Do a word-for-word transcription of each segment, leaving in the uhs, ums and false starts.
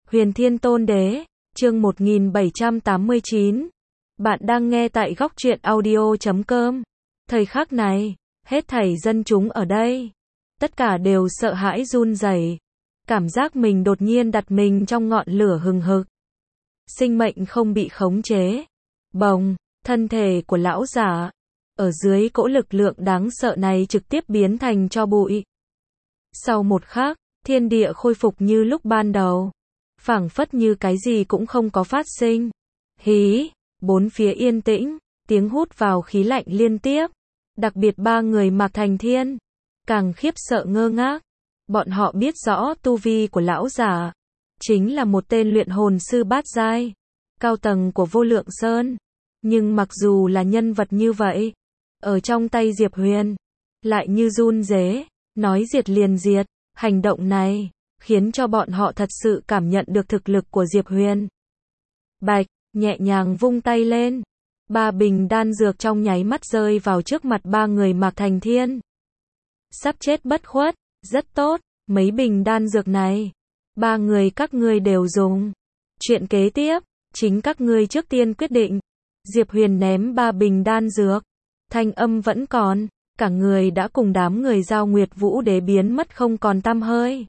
Huyền Thiên Tôn Đế, chương một nghìn bảy trăm tám mươi chín. Bạn đang nghe tại góc truyện audio chấm com. Thời khắc này, hết thảy dân chúng ở đây, tất cả đều sợ hãi run rẩy, cảm giác mình đột nhiên đặt mình trong ngọn lửa hừng hực. Sinh mệnh không bị khống chế. Bồng, thân thể của lão giả, ở dưới cỗ lực lượng đáng sợ này trực tiếp biến thành tro bụi. Sau một khắc, thiên địa khôi phục như lúc ban đầu. Phảng phất như cái gì cũng không có phát sinh. Hí, bốn phía yên tĩnh, tiếng hút vào khí lạnh liên tiếp. Đặc biệt ba người Mạc Thành Thiên, càng khiếp sợ ngơ ngác. Bọn họ biết rõ tu vi của lão giả, chính là một tên luyện hồn sư bát giai, cao tầng của Vô Lượng Sơn. Nhưng mặc dù là nhân vật như vậy, ở trong tay Diệp Huyền, lại như run rế, nói diệt liền diệt. Hành động này khiến cho bọn họ thật sự cảm nhận được thực lực của Diệp Huyền. Bạch, nhẹ nhàng vung tay lên. Ba bình đan dược trong nháy mắt rơi vào trước mặt ba người Mạc Thành Thiên. Sắp chết bất khuất, rất tốt, mấy bình đan dược này, ba người các ngươi đều dùng. Chuyện kế tiếp, chính các ngươi trước tiên quyết định. Diệp Huyền ném ba bình đan dược, thanh âm vẫn còn, cả người đã cùng đám người Giao Nguyệt Vũ Đế biến mất không còn tăm hơi.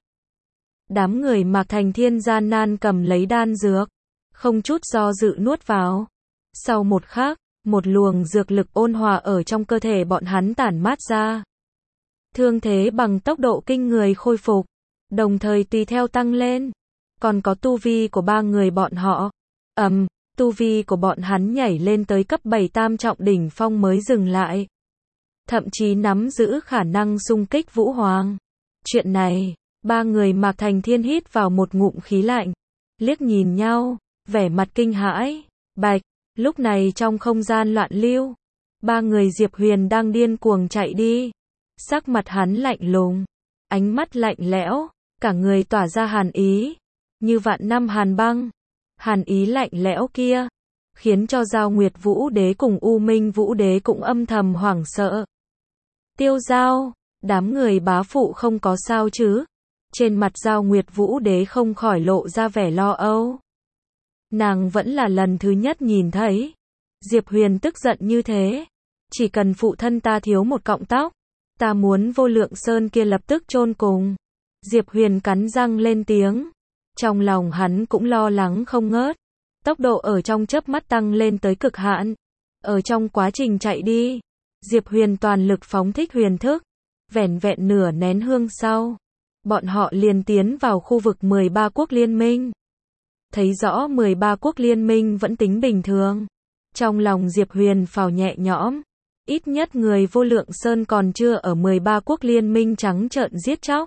Đám người Mạc Thành Thiên gian nan cầm lấy đan dược, không chút do dự nuốt vào. Sau một khắc, một luồng dược lực ôn hòa ở trong cơ thể bọn hắn tản mát ra. Thương thế bằng tốc độ kinh người khôi phục, đồng thời tùy theo tăng lên. Còn có tu vi của ba người bọn họ. Ầm, um, tu vi của bọn hắn nhảy lên tới cấp bảy tam trọng đỉnh phong mới dừng lại. Thậm chí nắm giữ khả năng xung kích Vũ Hoàng. Chuyện này, ba người Mạc Thành Thiên hít vào một ngụm khí lạnh, liếc nhìn nhau, vẻ mặt kinh hãi. Bạch, lúc này trong không gian loạn lưu, ba người Diệp Huyền đang điên cuồng chạy đi. Sắc mặt hắn lạnh lùng, ánh mắt lạnh lẽo, cả người tỏa ra hàn ý, như vạn năm hàn băng. Hàn ý lạnh lẽo kia, khiến cho Giao Nguyệt Vũ Đế cùng U Minh Vũ Đế cũng âm thầm hoảng sợ. Tiêu Giao, đám người bá phụ không có sao chứ? Trên mặt Giao Nguyệt Vũ Đế không khỏi lộ ra vẻ lo âu. Nàng vẫn là lần thứ nhất nhìn thấy Diệp Huyền tức giận như thế. Chỉ cần phụ thân ta thiếu một cọng tóc, ta muốn Vô Lượng Sơn kia lập tức chôn cùng. Diệp Huyền cắn răng lên tiếng. Trong lòng hắn cũng lo lắng không ngớt. Tốc độ ở trong chớp mắt tăng lên tới cực hạn. Ở trong quá trình chạy đi, Diệp Huyền toàn lực phóng thích huyền thức. Vẻn vẹn nửa nén hương sau, bọn họ liền tiến vào khu vực mười ba quốc liên minh. Thấy rõ mười ba quốc liên minh vẫn tính bình thường. Trong lòng Diệp Huyền phào nhẹ nhõm. Ít nhất người Vô Lượng Sơn còn chưa ở mười ba quốc liên minh trắng trợn giết chóc.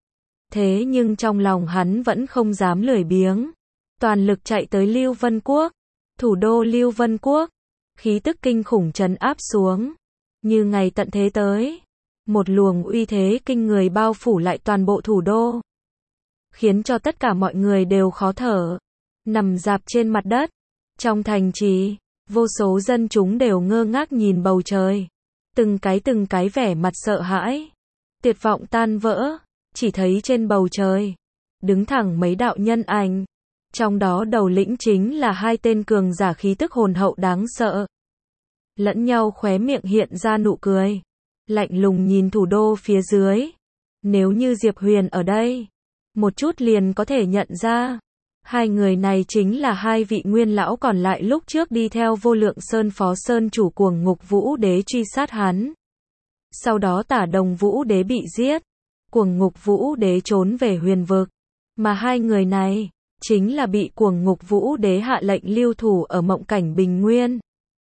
Thế nhưng trong lòng hắn vẫn không dám lười biếng. Toàn lực chạy tới Lưu Vân Quốc. Thủ đô Lưu Vân Quốc. Khí tức kinh khủng trấn áp xuống. Như ngày tận thế tới. Một luồng uy thế kinh người bao phủ lại toàn bộ thủ đô. Khiến cho tất cả mọi người đều khó thở. Nằm rạp trên mặt đất. Trong thành trì, vô số dân chúng đều ngơ ngác nhìn bầu trời. Từng cái từng cái vẻ mặt sợ hãi. Tuyệt vọng tan vỡ. Chỉ thấy trên bầu trời, đứng thẳng mấy đạo nhân ảnh. Trong đó đầu lĩnh chính là hai tên cường giả khí tức hồn hậu đáng sợ. Lẫn nhau khóe miệng hiện ra nụ cười. Lạnh lùng nhìn thủ đô phía dưới. Nếu như Diệp Huyền ở đây, một chút liền có thể nhận ra. Hai người này chính là hai vị nguyên lão còn lại lúc trước đi theo Vô Lượng Sơn Phó Sơn chủ Cuồng Ngục Vũ Đế truy sát hắn. Sau đó Tả Đồng Vũ Đế bị giết. Cuồng Ngục Vũ Đế trốn về huyền vực. Mà hai người này, chính là bị Cuồng Ngục Vũ Đế hạ lệnh lưu thủ ở Mộng Cảnh Bình Nguyên.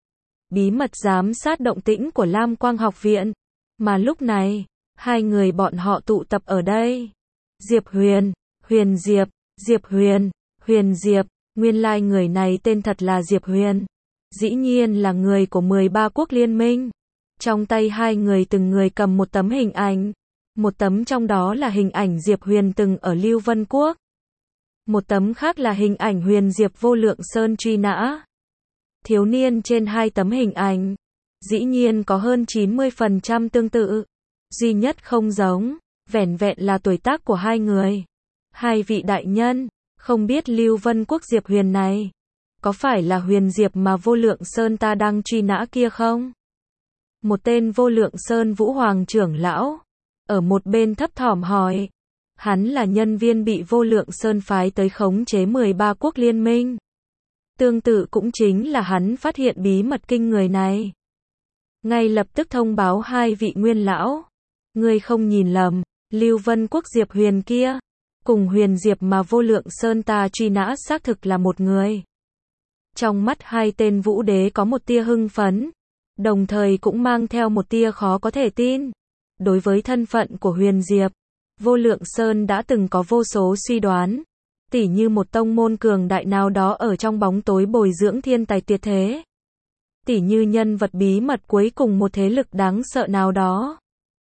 Bí mật giám sát động tĩnh của Lam Quang Học Viện. Mà lúc này, hai người bọn họ tụ tập ở đây. Diệp Huyền, Huyền Diệp, Diệp Huyền, Huyền Diệp, nguyên lai người này tên thật là Diệp Huyền. Dĩ nhiên là người của mười ba quốc liên minh. Trong tay hai người từng người cầm một tấm hình ảnh. Một tấm trong đó là hình ảnh Diệp Huyền từng ở Lưu Vân Quốc. Một tấm khác là hình ảnh Huyền Diệp Vô Lượng Sơn truy nã. Thiếu niên trên hai tấm hình ảnh, dĩ nhiên có hơn chín mươi phần trăm tương tự. Duy nhất không giống, vẻn vẹn là tuổi tác của hai người. Hai vị đại nhân, Không biết Lưu Vân Quốc Diệp Huyền này, có phải là Huyền Diệp mà Vô Lượng Sơn ta đang truy nã kia không? Một tên Vô Lượng Sơn Vũ Hoàng trưởng lão, ở một bên thấp thỏm hỏi. Hắn là nhân viên bị Vô Lượng Sơn phái tới khống chế mười ba quốc liên minh. Tương tự cũng chính là hắn phát hiện bí mật kinh người này. Ngay lập tức thông báo hai vị nguyên lão. Ngươi không nhìn lầm, Lưu Vân Quốc Diệp Huyền kia, cùng Huyền Diệp mà Vô Lượng Sơn ta truy nã xác thực là một người. Trong mắt hai tên vũ đế có một tia hưng phấn, đồng thời cũng mang theo một tia khó có thể tin. Đối với thân phận của Huyền Diệp, Vô Lượng Sơn đã từng có vô số suy đoán, tỉ như một tông môn cường đại nào đó ở trong bóng tối bồi dưỡng thiên tài tuyệt thế, tỉ như nhân vật bí mật cuối cùng một thế lực đáng sợ nào đó.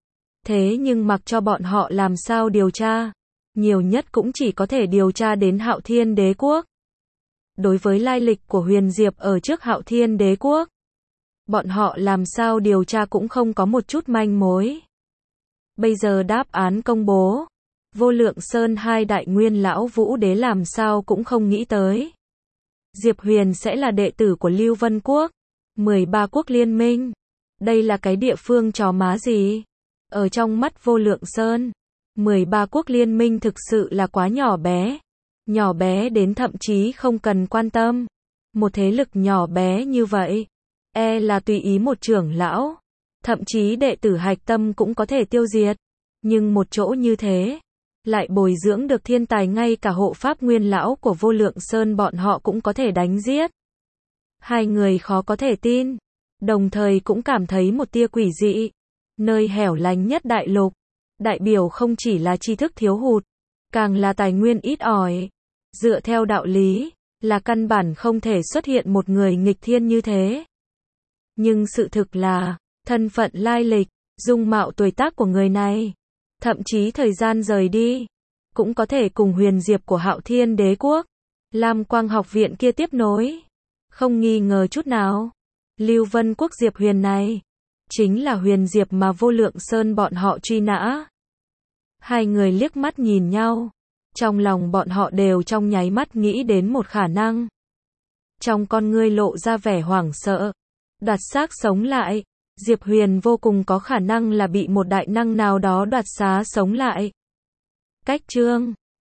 Thế nhưng mặc cho bọn họ làm sao điều tra, nhiều nhất cũng chỉ có thể điều tra đến Hạo Thiên Đế Quốc. Đối với lai lịch của Huyền Diệp ở trước Hạo Thiên Đế Quốc, bọn họ làm sao điều tra cũng không có một chút manh mối. Bây giờ đáp án công bố, Vô Lượng Sơn hai đại nguyên lão vũ đế làm sao cũng không nghĩ tới. Diệp Huyền sẽ là đệ tử của Lưu Vân Quốc, mười ba quốc liên minh. Đây là cái địa phương chó má gì? Ở trong mắt Vô Lượng Sơn, mười ba quốc liên minh thực sự là quá nhỏ bé. Nhỏ bé đến thậm chí không cần quan tâm. Một thế lực nhỏ bé như vậy, e là tùy ý một trưởng lão, thậm chí đệ tử hạch tâm cũng có thể tiêu diệt. Nhưng một chỗ như thế, lại bồi dưỡng được thiên tài, ngay cả hộ pháp nguyên lão của Vô Lượng Sơn bọn họ cũng có thể đánh giết. Hai người khó có thể tin, đồng thời cũng cảm thấy một tia quỷ dị. Nơi hẻo lánh nhất đại lục, đại biểu không chỉ là tri thức thiếu hụt, càng là tài nguyên ít ỏi. Dựa theo đạo lý, là căn bản không thể xuất hiện một người nghịch thiên như thế. Nhưng sự thực là, thân phận lai lịch, dung mạo tuổi tác của người này, thậm chí thời gian rời đi, cũng có thể cùng Huyền Diệp của Hạo Thiên Đế Quốc, Lam Quang học viện kia tiếp nối. Không nghi ngờ chút nào, Lưu Vân Quốc Diệp Huyền này, chính là Huyền Diệp mà Vô Lượng Sơn bọn họ truy nã. Hai người liếc mắt nhìn nhau, trong lòng bọn họ đều trong nháy mắt nghĩ đến một khả năng. Trong con ngươi lộ ra vẻ hoảng sợ, đoạt xác sống lại. Diệp Huyền vô cùng có khả năng là bị một đại năng nào đó đoạt xá sống lại. Cách chương